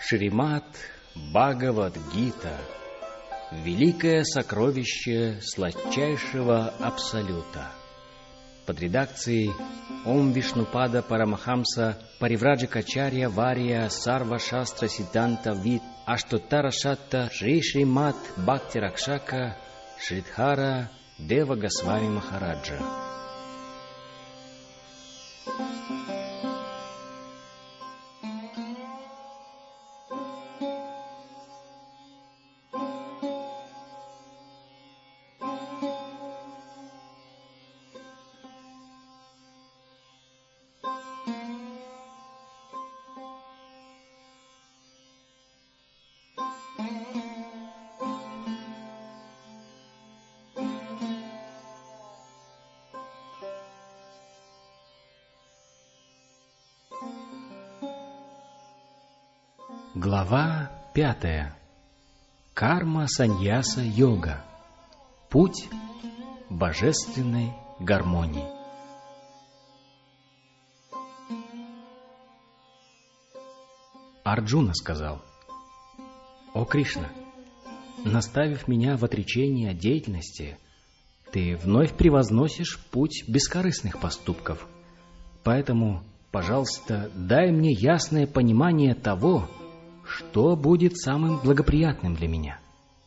Шримад Бхагавад-гита — великое сокровище сладчайшего Абсолюта. Под редакцией Ом Вишнупада Парамахамса Паривраджакачарья Вария Сарва Шастра Сиддханта Вид Аштотара Шатта Шри Шримад Бхакти Ракшака Шридхара Дева Госвами Махараджа. Глава 5. Карма-саньяса-йога. Путь божественной гармонии. Арджуна сказал: «О Кришна, наставив меня в отречении от деятельности, ты вновь превозносишь путь бескорыстных поступков. Поэтому, пожалуйста, дай мне ясное понимание того, что будет самым благоприятным для меня».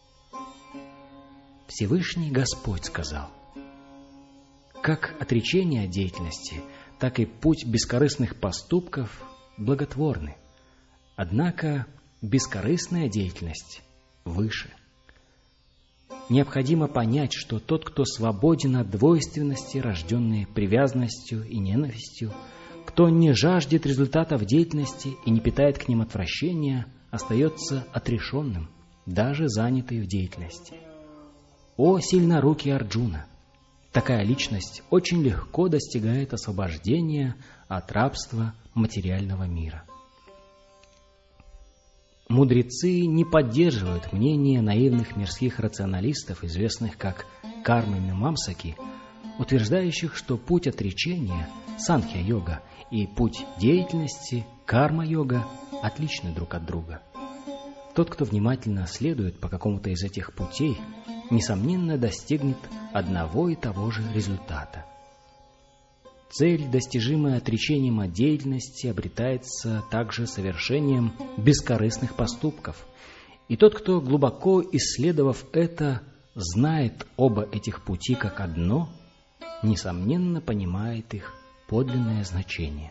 Всевышний Господь сказал: «Как отречение от деятельности, так и путь бескорыстных поступков благотворны. Однако бескорыстная деятельность выше. Необходимо понять, что тот, кто свободен от двойственности, рожденной привязанностью и ненавистью, кто не жаждет результатов деятельности и не питает к ним отвращения, остается отрешенным, даже занятый в деятельности. О сильнорукий Арджуна! Такая личность очень легко достигает освобождения от рабства материального мира». Мудрецы не поддерживают мнение наивных мирских рационалистов, известных как карма-мимамсаки, утверждающих, что путь отречения – санхья-йога и путь деятельности – карма-йога – отличны друг от друга. Тот, кто внимательно следует по какому-то из этих путей, несомненно достигнет одного и того же результата. Цель, достижимая отречением от деятельности, обретается также совершением бескорыстных поступков. И тот, кто, глубоко исследовав это, знает оба этих пути как одно, несомненно понимает их подлинное значение.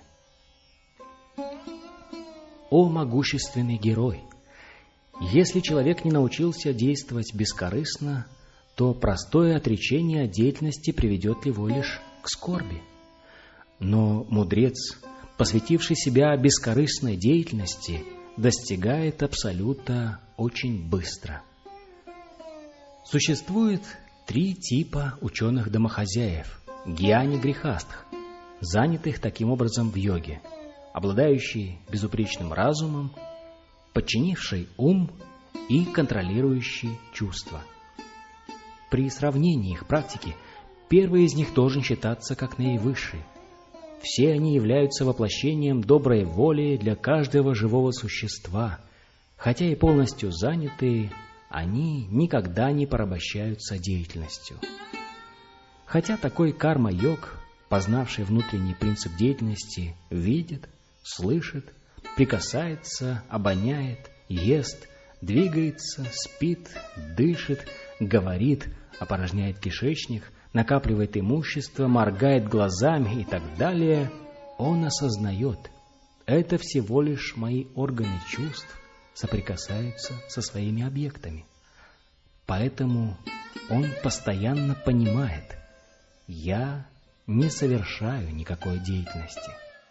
О могущественный герой! Если человек не научился действовать бескорыстно, то простое отречение от деятельности приведет его лишь к скорби. Но мудрец, посвятивший себя бескорыстной деятельности, достигает абсолюта очень быстро. Существует 3 типа ученых-домохозяев, гьяни-грихастх, занятых таким образом в йоге: обладающий безупречным разумом, подчинивший ум и контролирующий чувства. При сравнении их практики первый из них должен считаться как наивысший. Все они являются воплощением доброй воли для каждого живого существа. Хотя и полностью занятые, они никогда не порабощаются деятельностью. Хотя такой карма-йог, познавший внутренний принцип деятельности, видит, слышит, прикасается, обоняет, ест, двигается, спит, дышит, говорит, опорожняет кишечник, накапливает имущество, моргает глазами и так далее, он осознает: это всего лишь мои органы чувств соприкасаются со своими объектами. Поэтому он постоянно понимает: я не совершаю никакой деятельности.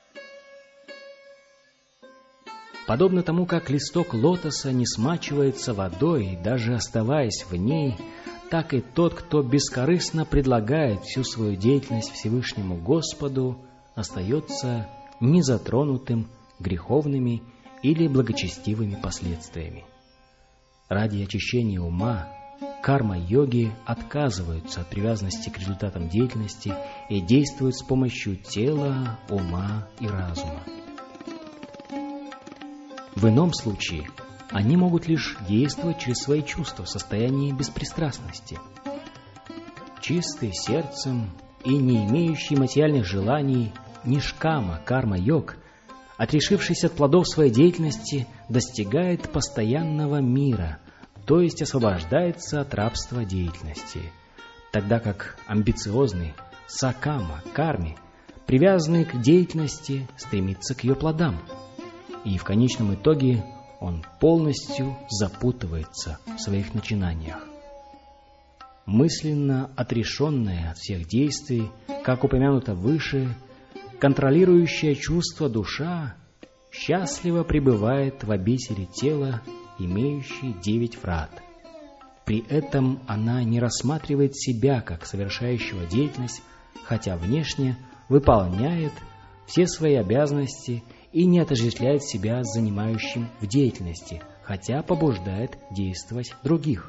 Подобно тому, как листок лотоса не смачивается водой, даже оставаясь в ней, так и тот, кто бескорыстно предлагает всю свою деятельность Всевышнему Господу, остается незатронутым греховными или благочестивыми последствиями. Ради очищения ума карма-йоги отказываются от привязанности к результатам деятельности и действуют с помощью тела, ума и разума. В ином случае они могут лишь действовать через свои чувства в состоянии беспристрастности. Чистый сердцем и не имеющий материальных желаний нишкама, карма-йог, отрешившись от плодов своей деятельности, достигает постоянного мира, то есть освобождается от рабства деятельности, тогда как амбициозный сакама, карми, привязанный к деятельности, стремится к ее плодам, и в конечном итоге он полностью запутывается в своих начинаниях. Мысленно отрешенная от всех действий, как упомянуто выше, контролирующая чувство душа счастливо пребывает в обители тела, имеющей 9 врат. При этом она не рассматривает себя как совершающего деятельность, хотя внешне выполняет все свои обязанности и не отождествляет себя с занимающим в деятельности, хотя побуждает действовать других.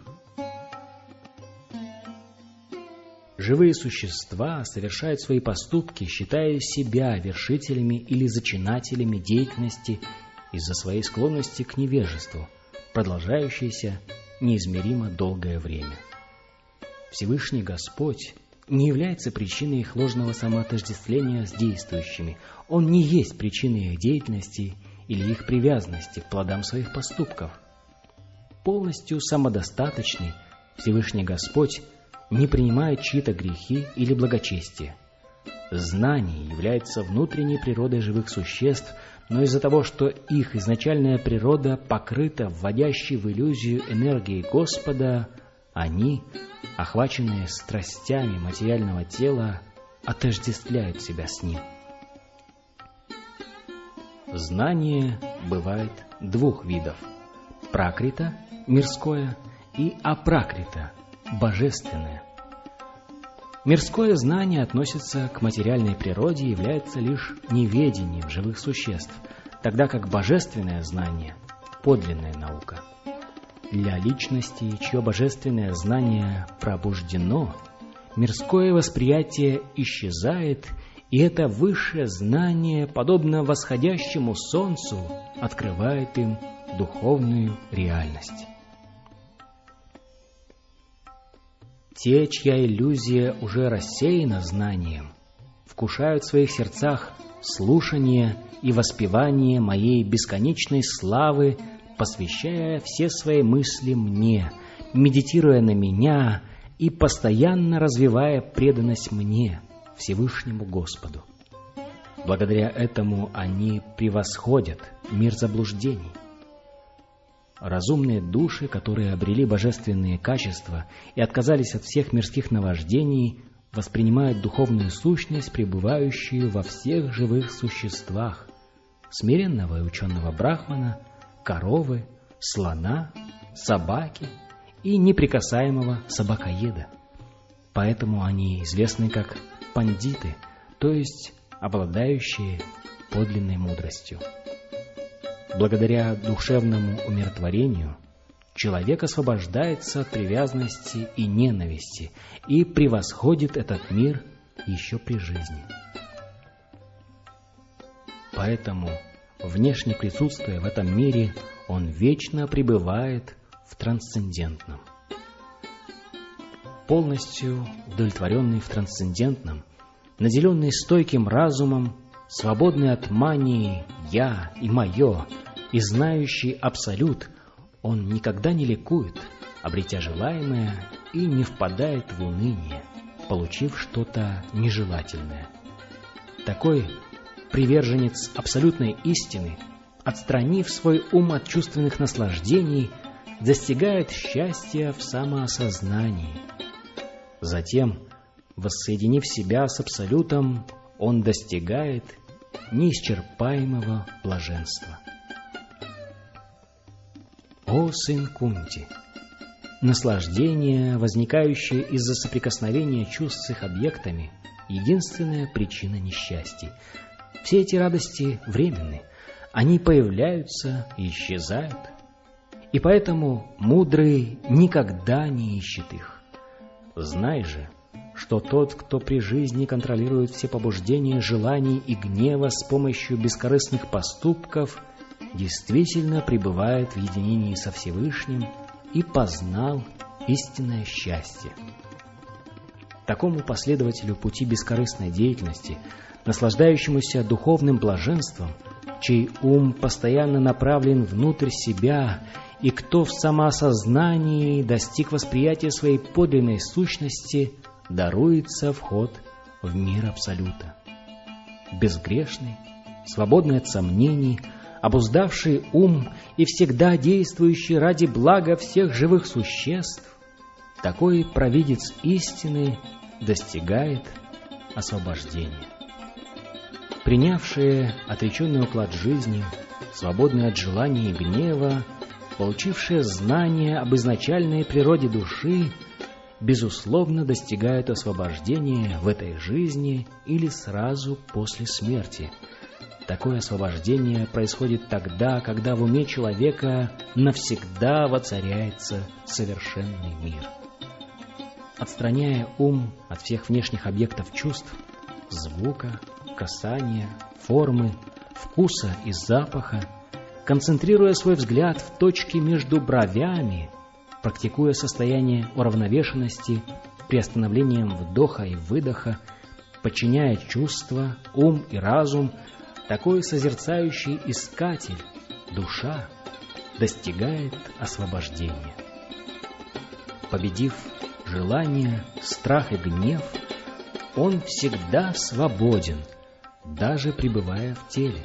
Живые существа совершают свои поступки, считая себя вершителями или зачинателями деятельности из-за своей склонности к невежеству, продолжающейся неизмеримо долгое время. Всевышний Господь не является причиной их ложного самоотождествления с действующими. Он не есть причиной их деятельности или их привязанности к плодам своих поступков. Полностью самодостаточный Всевышний Господь не принимает чьи-то грехи или благочестие. Знание является внутренней природой живых существ, но из-за того, что их изначальная природа покрыта вводящей в иллюзию энергией Господа, они, охваченные страстями материального тела, отождествляют себя с ним. Знание бывает 2 видов – пракрита, мирское, и апракрита, божественное. Мирское знание относится к материальной природе и является лишь неведением живых существ, тогда как божественное знание – подлинная наука. Для личности, чье божественное знание пробуждено, мирское восприятие исчезает, и это высшее знание, подобно восходящему солнцу, открывает им духовную реальность. Те, чья иллюзия уже рассеяна знанием, вкушают в своих сердцах слушание и воспевание моей бесконечной славы, посвящая все свои мысли мне, медитируя на меня и постоянно развивая преданность мне, Всевышнему Господу. Благодаря этому они превосходят мир заблуждений. Разумные души, которые обрели божественные качества и отказались от всех мирских наваждений, воспринимают духовную сущность, пребывающую во всех живых существах, смиренного и ученого брахмана, коровы, слона, собаки и неприкасаемого собакоеда. Поэтому они известны как пандиты, то есть обладающие подлинной мудростью. Благодаря душевному умиротворению человек освобождается от привязанности и ненависти и превосходит этот мир еще при жизни. Поэтому, внешне присутствуя в этом мире, он вечно пребывает в трансцендентном. Полностью удовлетворенный в трансцендентном, наделенный стойким разумом, свободный от мании «я» и «моё», и знающий абсолют, он никогда не ликует, обретя желаемое, и не впадает в уныние, получив что-то нежелательное. Такой приверженец абсолютной истины, отстранив свой ум от чувственных наслаждений, достигает счастья в самоосознании. Затем, воссоединив себя с абсолютом, он достигает неисчерпаемого блаженства. О сын Кунти! Наслаждение, возникающее из-за соприкосновения чувств с их объектами, единственная причина несчастья. Все эти радости временны, они появляются и исчезают, и поэтому мудрый никогда не ищет их. Знай же, что тот, кто при жизни контролирует все побуждения, желаний и гнева с помощью бескорыстных поступков, действительно пребывает в единении со Всевышним и познал истинное счастье. Такому последователю пути бескорыстной деятельности, наслаждающемуся духовным блаженством, чей ум постоянно направлен внутрь себя, и кто в самоосознании достиг восприятия своей подлинной сущности, даруется вход в мир Абсолюта. Безгрешный, свободный от сомнений, обуздавший ум и всегда действующий ради блага всех живых существ, такой провидец истины достигает освобождения. Принявшие отреченный уклад жизни, свободные от желания и гнева, получившие знания об изначальной природе души, безусловно достигают освобождения в этой жизни или сразу после смерти. Такое освобождение происходит тогда, когда в уме человека навсегда воцаряется совершенный мир. Отстраняя ум от всех внешних объектов чувств, звука, касания, формы, вкуса и запаха, концентрируя свой взгляд в точке между бровями, практикуя состояние уравновешенности, приостановлением вдоха и выдоха, подчиняя чувства, ум и разум, такой созерцающий искатель, душа, достигает освобождения. Победив желание, страх и гнев, он всегда свободен, даже пребывая в теле.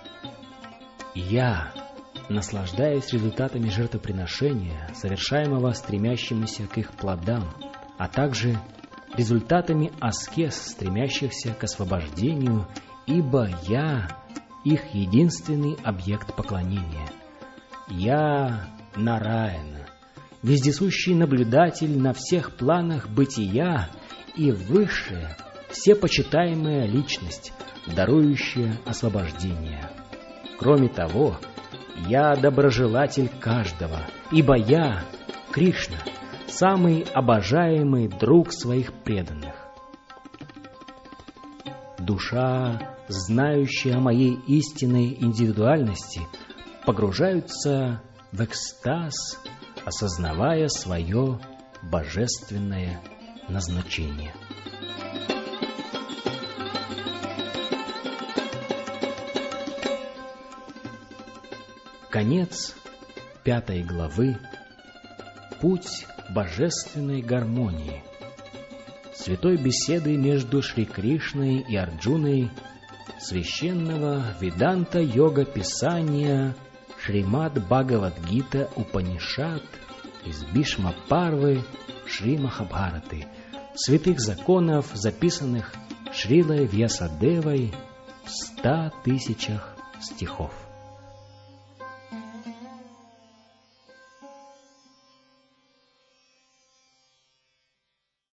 Я наслаждаюсь результатами жертвоприношения, совершаемого стремящимися к их плодам, а также результатами аскез, стремящихся к освобождению, ибо я их единственный объект поклонения. Я Нараяна, вездесущий наблюдатель на всех планах бытия и высшая, всепочитаемая личность, дарующая освобождение. Кроме того, я доброжелатель каждого, ибо я, Кришна, самый обожаемый друг своих преданных. Душа, знающая о моей истинной индивидуальности, погружается в экстаз, осознавая свое божественное назначение. Конец 5 главы. Путь божественной гармонии. Святой беседы между Шри Кришной и Арджуной, священного Веданта-йога писания Шримад Бхагавад-гита Упанишад из Бишма-парвы Шри Махабхараты, святых законов, записанных Шрилой Вьясадевой в 100 000 стихов.